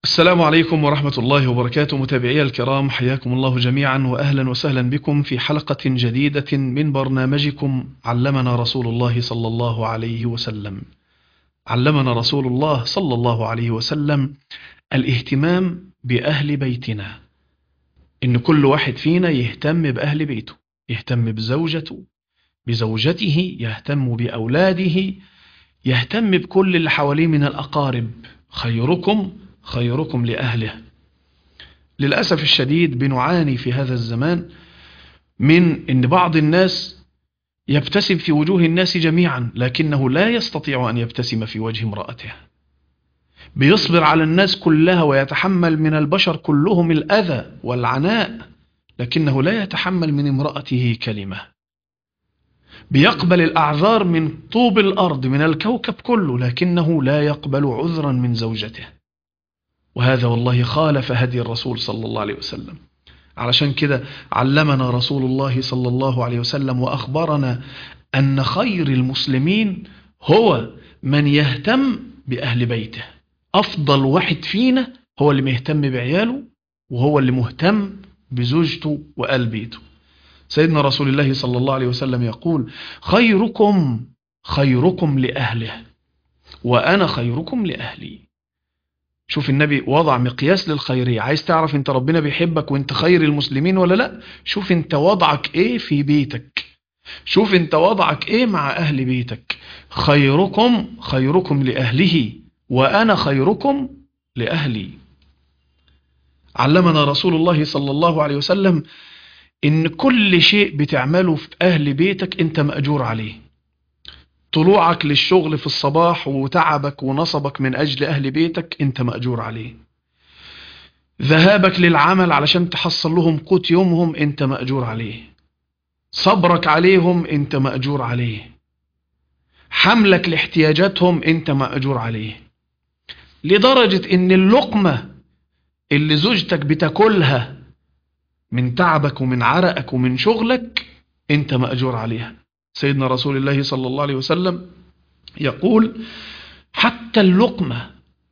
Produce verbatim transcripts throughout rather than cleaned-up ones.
السلام عليكم ورحمة الله وبركاته. متابعي الكرام، حياكم الله جميعا وأهلا وسهلا بكم في حلقة جديدة من برنامجكم علمنا رسول الله صلى الله عليه وسلم. علمنا رسول الله صلى الله عليه وسلم الاهتمام بأهل بيتنا، إن كل واحد فينا يهتم بأهل بيته، يهتم بزوجته بزوجته، يهتم بأولاده، يهتم بكل اللي حواليه من الأقارب. خيركم خيركم لأهله. للأسف الشديد بنعاني في هذا الزمان من أن بعض الناس يبتسم في وجوه الناس جميعا، لكنه لا يستطيع أن يبتسم في وجه امرأته. بيصبر على الناس كلها ويتحمل من البشر كلهم الأذى والعناء، لكنه لا يتحمل من امرأته كلمة. بيقبل الأعذار من طوب الأرض من الكوكب كله، لكنه لا يقبل عذرا من زوجته. وهذا والله خالف هدي الرسول صلى الله عليه وسلم. علشان كده علمنا رسول الله صلى الله عليه وسلم وأخبرنا أن خير المسلمين هو من يهتم بأهل بيته. أفضل واحد فينا هو اللي مهتم بعياله، وهو اللي مهتم بزوجته وآل بيته. سيدنا رسول الله صلى الله عليه وسلم يقول: خيركم خيركم لأهله وأنا خيركم لأهلي. شوف النبي وضع مقياس للخيرية. عايز تعرف انت ربنا بيحبك وانت خير المسلمين ولا لا؟ شوف انت وضعك ايه في بيتك، شوف انت وضعك ايه مع اهل بيتك. خيركم خيركم لأهله وأنا خيركم لأهلي. علمنا رسول الله صلى الله عليه وسلم ان كل شيء بتعمله في اهل بيتك انت مأجور عليه. طلوعك للشغل في الصباح وتعبك ونصبك من أجل أهل بيتك أنت مأجور عليه. ذهابك للعمل علشان تحصل لهم قوت يومهم أنت مأجور عليه. صبرك عليهم أنت مأجور عليه. حملك لاحتياجاتهم أنت مأجور عليه. لدرجة أن اللقمة اللي زوجتك بتاكلها من تعبك ومن عرقك ومن شغلك أنت مأجور عليها. سيدنا رسول الله صلى الله عليه وسلم يقول: حتى اللقمة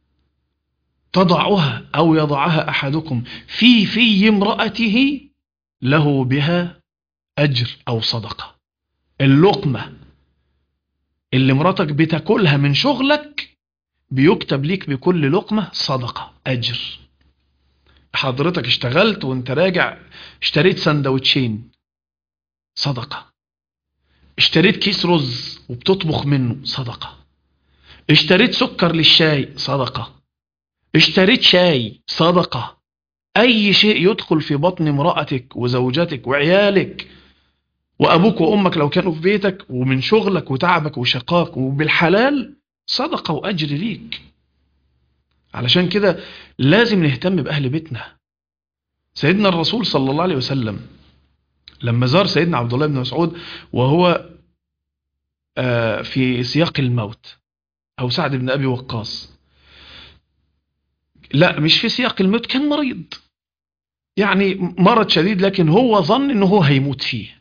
تضعها أو يضعها أحدكم في في امرأته له بها أجر أو صدقة. اللقمة اللي مراتك بتاكلها من شغلك بيكتب ليك بكل لقمة صدقة، أجر. حضرتك اشتغلت وانت راجع اشتريت سندوتشين، صدقة. اشتريت كيس رز وبتطبخ منه، صدقة. اشتريت سكر للشاي، صدقة. اشتريت شاي، صدقة. اي شيء يدخل في بطن امرأتك وزوجتك وعيالك وابوك وامك لو كانوا في بيتك ومن شغلك وتعبك وشقاك وبالحلال، صدقة واجر ليك. علشان كده لازم نهتم باهل بيتنا. سيدنا الرسول صلى الله عليه وسلم لما زار سيدنا عبد الله بن مسعود وهو في سياق الموت، أو سعد بن أبي وقاص، لا مش في سياق الموت، كان مريض، يعني مرض شديد، لكن هو ظن أنه هو هيموت فيه.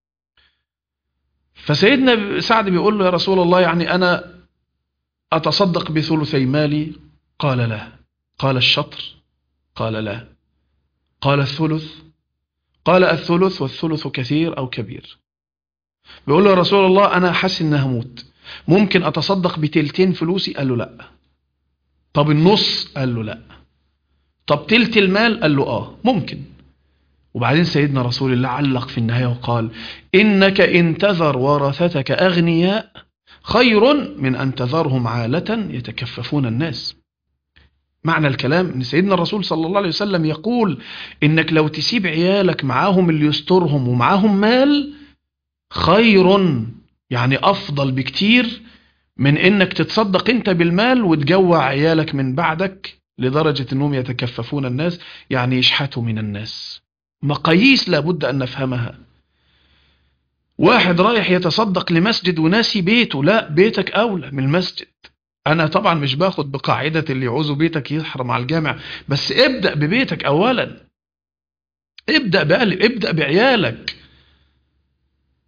فسيدنا سعد بيقول له: يا رسول الله، يعني أنا أتصدق بثلثي مالي؟ قال: لا. قال: الشطر؟ قال: لا. قال: الثلث؟ قال: الثلث، والثلث كثير أو كبير. بيقول له: يا رسول الله، أنا حاسس إني هموت، ممكن أتصدق بتلتين فلوسي؟ قال له: لا. طب النص؟ قال له: لا. طب تلت المال؟ قال له: آه ممكن. وبعدين سيدنا رسول الله علق في النهاية وقال: إنك إن تذر ورثتك أغنياء خير من أن تذرهم عالة يتكففون الناس. معنى الكلام أن سيدنا الرسول صلى الله عليه وسلم يقول إنك لو تسيب عيالك معاهم اللي يسترهم ومعاهم مال خير، يعني أفضل بكتير من إنك تتصدق أنت بالمال وتجوع عيالك من بعدك لدرجة أنهم يتكففون الناس، يعني يشحتوا من الناس. مقاييس لابد أن نفهمها. واحد رايح يتصدق لمسجد وناسي بيته، لا، بيتك أولى من المسجد. أنا طبعا مش باخد بقاعدة اللي يعوزوا بيتك يحرم على الجامع، بس ابدأ ببيتك أولا، ابدأ بقلب، ابدأ بعيالك.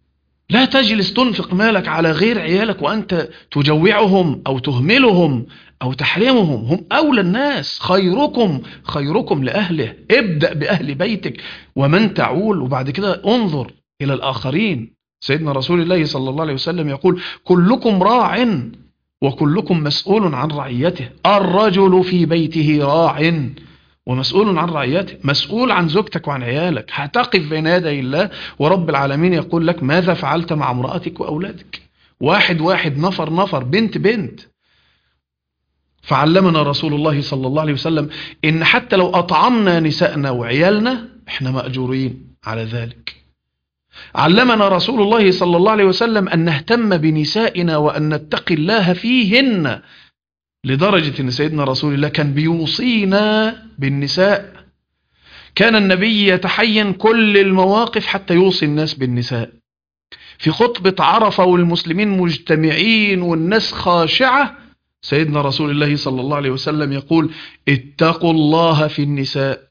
لا تجلس تنفق مالك على غير عيالك وأنت تجوعهم أو تهملهم أو تحرمهم. هم أولى الناس، خيركم خيركم لأهله. ابدأ بأهل بيتك ومن تعول، وبعد كده انظر إلى الآخرين. سيدنا رسول الله صلى الله عليه وسلم يقول: كلكم راع وكلكم مسؤول عن رعيته. الرجل في بيته راع ومسؤول عن رعيته. مسؤول عن زوجتك وعن عيالك. هتقف بين يدي الله ورب العالمين يقول لك: ماذا فعلت مع امرأتك وأولادك؟ واحد واحد، نفر نفر، بنت بنت. فعلمنا رسول الله صلى الله عليه وسلم إن حتى لو أطعمنا نسائنا وعيالنا إحنا مأجورين على ذلك. علمنا رسول الله صلى الله عليه وسلم أن نهتم بنسائنا وأن نتقي الله فيهن، لدرجة أن سيدنا رسول الله كان بيوصينا بالنساء. كان النبي يتحين كل المواقف حتى يوصي الناس بالنساء. في خطبة عرفة والمسلمين مجتمعين والناس خاشعة، سيدنا رسول الله صلى الله عليه وسلم يقول: اتقوا الله في النساء.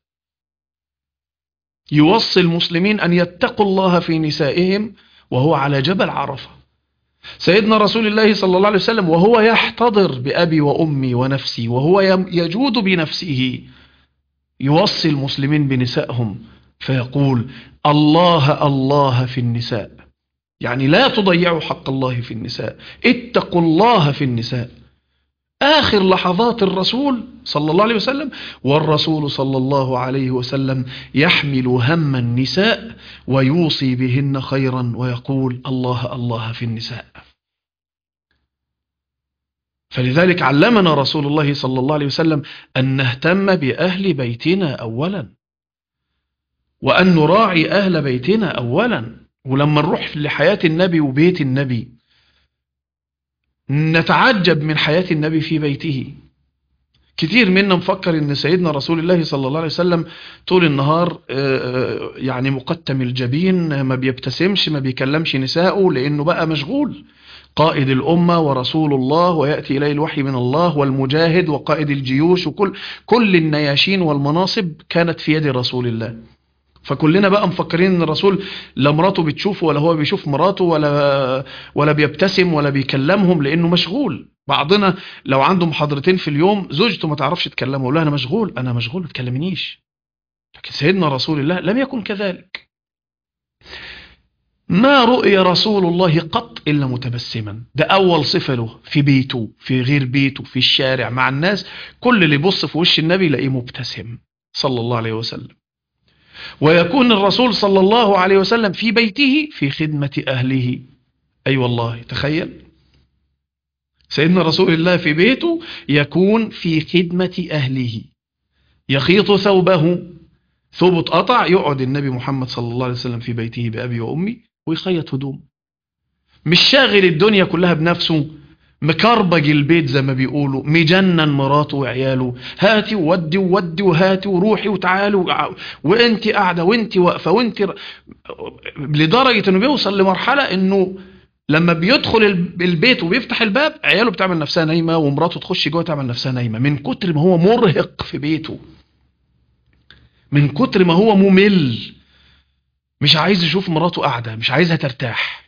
يوصي المسلمين أن يتقوا الله في نسائهم وهو على جبل عرفة. سيدنا رسول الله صلى الله عليه وسلم وهو يحتضر بأبي وأمي ونفسي وهو يجود بنفسه يوصي المسلمين بنسائهم فيقول: الله الله في النساء. يعني لا تضيعوا حق الله في النساء، اتقوا الله في النساء. آخر لحظات الرسول صلى الله عليه وسلم، والرسول صلى الله عليه وسلم يحمل هم النساء ويوصي بهن خيرا ويقول: الله الله في النساء. فلذلك علمنا رسول الله صلى الله عليه وسلم أن نهتم بأهل بيتنا أولا، وأن نراعي أهل بيتنا أولا. ولما نروح لحياة النبي وبيت النبي نتعجب من حياة النبي في بيته. كتير منا مفكر ان سيدنا رسول الله صلى الله عليه وسلم طول النهار يعني مقتم الجبين، ما بيبتسمش، ما بيكلمش نساءه، لانه بقى مشغول. قائد الأمة ورسول الله ويأتي إليه الوحي من الله، والمجاهد وقائد الجيوش، وكل كل النياشين والمناصب كانت في يد رسول الله. فكلنا بقى مفكرين ان الرسول لا مراته بتشوفه ولا هو بيشوف مراته ولا ولا بيبتسم ولا بيكلمهم لانه مشغول. بعضنا لو عنده محاضرتين في اليوم زوجته ما تعرفش تكلمه، يقول لها: انا مشغول انا مشغول ما تكلمنيش. لكن سيدنا رسول الله لم يكن كذلك. ما رؤي رسول الله قط الا متبسما. ده اول صفه له، في بيته، في غير بيته، في الشارع، مع الناس، كل اللي يبص في وش النبي يلاقيه مبتسم صلى الله عليه وسلم. ويكون الرسول صلى الله عليه وسلم في بيته في خدمة أهله. أي أيوة والله، تخيل سيدنا رسول الله في بيته يكون في خدمة أهله. يخيط ثوبه، ثوبه اتقطع، يقعد النبي محمد صلى الله عليه وسلم في بيته بأبي وأمي ويخيط هدوم. مش شاغل الدنيا كلها بنفسه، مكربج البيت زي ما بيقولوا، مجنن مراته وعياله، هاتي وودي وودي وهاتي وروحي وتعالوا، وانت قاعده وانت واقفه وانت ر... لدرجه انه بيوصل لمرحله انه لما بيدخل البيت وبيفتح الباب عياله بتعمل نفسها نايمه ومراته تخش جوه تعمل نفسها نايمه، من كتر ما هو مرهق في بيته، من كتر ما هو ممل، مش عايز يشوف مراته قاعده، مش عايزها ترتاح.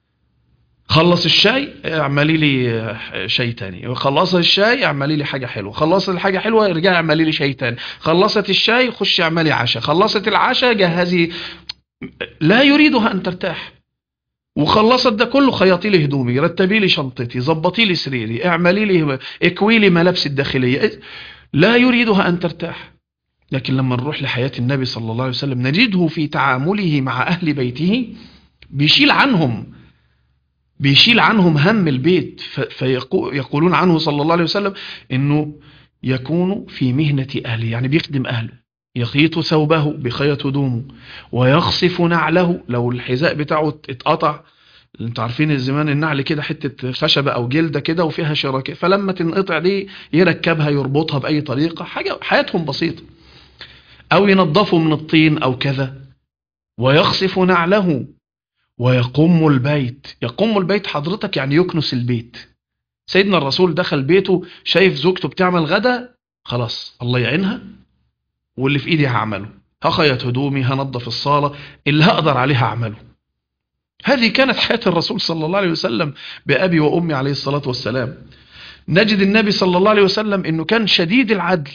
خلص الشاي اعملي لي شاي تاني، خلصت الشاي اعملي لي حاجه حلوه، خلصت الحاجه حلوه ارجعي اعملي لي شاي تاني، خلصت الشاي خشي اعملي عشاء، خلصت العشاء جهزي. لا يريدها ان ترتاح. وخلصت ده كله خيطي لي هدومي، رتبي لي شنطتي، ظبطي لي سريري، اعملي لي اكوي لي ملابسي الداخليه. لا يريدها ان ترتاح. لكن لما نروح لحياه النبي صلى الله عليه وسلم نجده في تعامله مع اهل بيته بيشيل عنهم بيشيل عنهم هم البيت. فيقولون عنه صلى الله عليه وسلم انه يكون في مهنة اهله، يعني بيخدم اهله. يخيط ثوبه، بخيط هدومه، ويخصف نعله لو الحذاء بتاعه اتقطع. انتوا عارفين الزمان النعل كده حتة خشبة او جلدة كده وفيها شراكة، فلما تنقطع دي يركبها يربطها بأي طريقة، حاجة حياتهم بسيطة. او ينظفوا من الطين او كذا. ويخصف نعله ويقوم البيت. يقوم البيت حضرتك يعني يكنس البيت. سيدنا الرسول دخل بيته شايف زوجته بتعمل غدا، خلاص الله يعينها، واللي في ايدي هعمله، هخيط هدومي، هنظف الصالة، اللي هقدر عليه هعمله. هذه كانت حياة الرسول صلى الله عليه وسلم بأبي وأمي عليه الصلاة والسلام. نجد النبي صلى الله عليه وسلم أنه كان شديد العدل،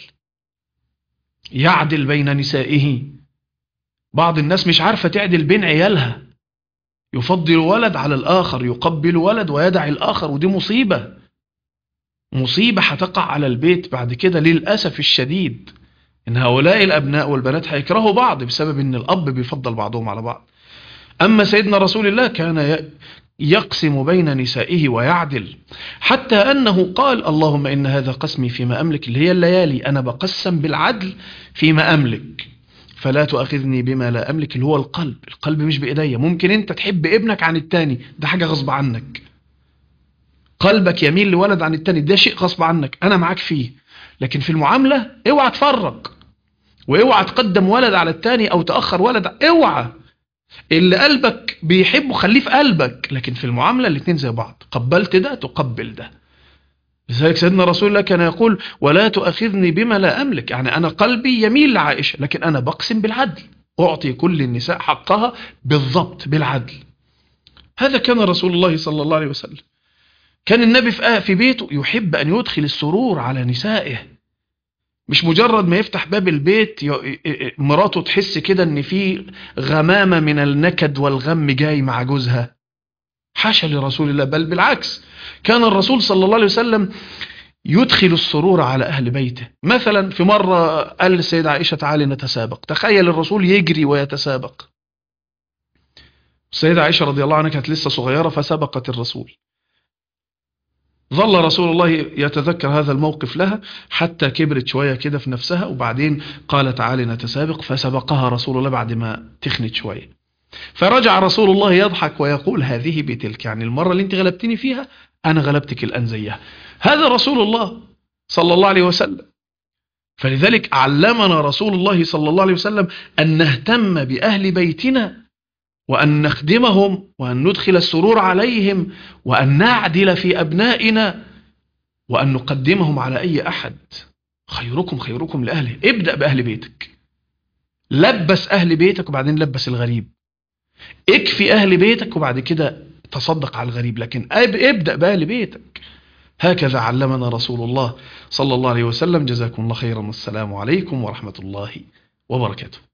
يعدل بين نسائه. بعض الناس مش عارفة تعدل بين عيالها، يفضل ولد على الآخر، يقبل ولد ويدع الآخر، ودي مصيبة، مصيبة هتقع على البيت بعد كده للأسف الشديد. إن هؤلاء الأبناء والبنات هيكرهوا بعض بسبب إن الأب بيفضل بعضهم على بعض. أما سيدنا رسول الله كان يقسم بين نسائه ويعدل، حتى أنه قال: اللهم إن هذا قسمي فيما أملك، اللي هي الليالي، أنا بقسم بالعدل فيما أملك، فلا تؤاخذني بما لا أملك، اللي هو القلب. القلب مش بإيديا. ممكن أنت تحب ابنك عن التاني، ده حاجة غصب عنك. قلبك يميل لولد عن التاني، ده شيء غصب عنك، أنا معاك فيه. لكن في المعاملة اوعى تفرق، واوعى تقدم ولد على التاني أو تأخر ولد، اوعى. اللي قلبك بيحبه خليه في قلبك، لكن في المعاملة الاتنين زي بعض، قبلت ده تقبل ده. لذلك سيدنا رسول الله كان يقول: ولا تؤاخذني بما لا أملك، يعني أنا قلبي يميل لعائشة، لكن أنا بقسم بالعدل، أعطي كل النساء حقها بالضبط بالعدل. هذا كان رسول الله صلى الله عليه وسلم. كان النبي في بيته يحب أن يدخل السرور على نسائه، مش مجرد ما يفتح باب البيت مراته تحس كده ان في غمامة من النكد والغم جاي مع جوزها. حاشا لرسول الله، بل بالعكس، كان الرسول صلى الله عليه وسلم يدخل السرور على أهل بيته. مثلا في مرة قال للسيدة عائشة: تعالي نتسابق. تخيل الرسول يجري ويتسابق. السيدة عائشة رضي الله عنها كانت لسه صغيرة فسبقت الرسول. ظل رسول الله يتذكر هذا الموقف لها حتى كبرت شوية كده في نفسها، وبعدين قال: تعالي نتسابق، فسبقها رسول الله بعد ما تخنت شوية. فرجع رسول الله يضحك ويقول: هذه بتلك، يعني المرة اللي انت غلبتني فيها أنا غلبتك الآن زيها. هذا رسول الله صلى الله عليه وسلم. فلذلك علمنا رسول الله صلى الله عليه وسلم أن نهتم بأهل بيتنا، وأن نخدمهم، وأن ندخل السرور عليهم، وأن نعدل في أبنائنا، وأن نقدمهم على أي أحد. خيركم خيركم لأهله. ابدأ بأهل بيتك، لبس أهل بيتك وبعدين لبس الغريب، اكفي أهل بيتك وبعد كده تصدق على الغريب، لكن ابدأ بأهل بيتك. هكذا علمنا رسول الله صلى الله عليه وسلم. جزاكم الله خيرا، والسلام عليكم ورحمة الله وبركاته.